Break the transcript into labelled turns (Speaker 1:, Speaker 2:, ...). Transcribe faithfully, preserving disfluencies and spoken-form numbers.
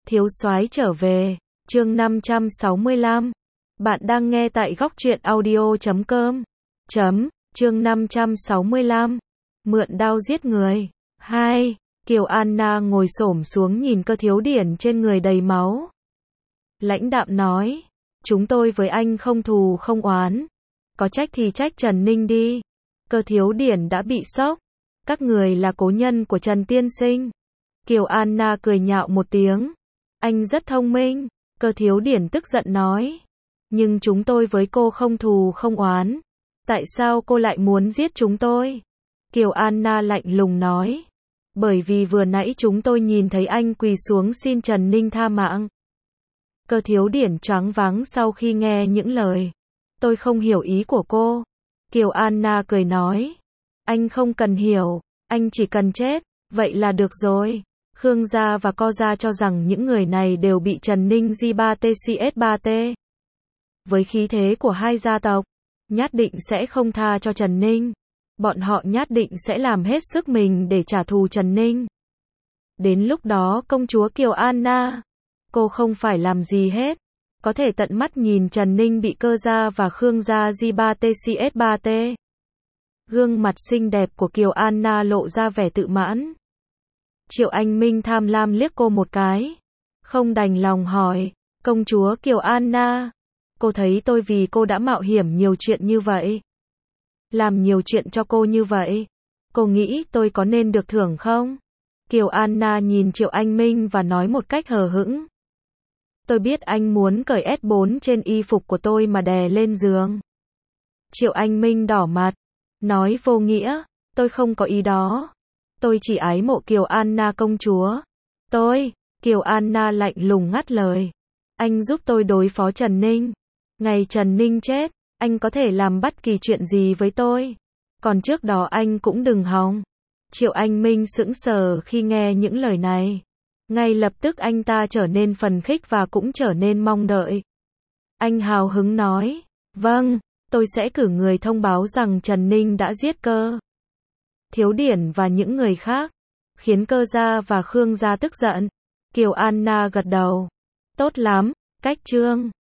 Speaker 1: Thiếu soái trở về, chương năm trăm sáu mươi lăm. Bạn đang nghe tại góc truyện audio chấm com. Chấm, chương năm trăm sáu mươi lăm. Mượn đao giết người. hai. Kiều Anna ngồi xổm xuống nhìn Cơ Thiếu Điển trên người đầy máu. Lãnh đạm nói, chúng tôi với anh không thù không oán. Có trách thì trách Trần Ninh đi. Cơ Thiếu Điển đã bị sốc. Các người là cố nhân của Trần Tiên Sinh. Kiều Anna cười nhạo một tiếng. Anh rất thông minh. Cơ Thiếu Điển tức giận nói. Nhưng chúng tôi với cô không thù không oán. Tại sao cô lại muốn giết chúng tôi? Kiều Anna lạnh lùng nói. Bởi vì vừa nãy chúng tôi nhìn thấy anh quỳ xuống xin Trần Ninh tha mạng. Cơ Thiếu Điển choáng váng sau khi nghe những lời. Tôi không hiểu ý của cô. Kiều Anna cười nói. Anh không cần hiểu, anh chỉ cần chết, vậy là được rồi. Khương gia và Co gia cho rằng những người này đều bị Trần Ninh giê ba tê xê ét ba tê. Với khí thế của hai gia tộc, nhất định sẽ không tha cho Trần Ninh. Bọn họ nhất định sẽ làm hết sức mình để trả thù Trần Ninh. Đến lúc đó công chúa Kiều Anna, cô không phải làm gì hết. Có thể tận mắt nhìn Trần Ninh bị Cơ gia và Khương gia giê ba tê xê ét ba tê. Gương mặt xinh đẹp của Kiều Anna lộ ra vẻ tự mãn. Triệu Anh Minh tham lam liếc cô một cái. Không đành lòng hỏi, công chúa Kiều Anna, cô thấy tôi vì cô đã mạo hiểm nhiều chuyện như vậy, làm nhiều chuyện cho cô như vậy, cô nghĩ tôi có nên được thưởng không? Kiều Anna nhìn Triệu Anh Minh và nói một cách hờ hững. Tôi biết anh muốn cởi ét bốn trên y phục của tôi mà đè lên giường. Triệu Anh Minh đỏ mặt, nói vô nghĩa, tôi không có ý đó. Tôi chỉ ái mộ Kiều Anna công chúa. Tôi, Kiều Anna lạnh lùng ngắt lời. Anh giúp tôi đối phó Trần Ninh. Ngày Trần Ninh chết, anh có thể làm bất kỳ chuyện gì với tôi. Còn trước đó anh cũng đừng hòng. Triệu Anh Minh sững sờ khi nghe những lời này. Ngay lập tức anh ta trở nên phấn khích và cũng trở nên mong đợi. Anh hào hứng nói, vâng, tôi sẽ cử người thông báo rằng Trần Ninh đã giết Cơ Thiếu Điển và những người khác, khiến Cơ gia và Khương gia tức giận. Kiều Anna gật đầu. Tốt lắm, cách trương.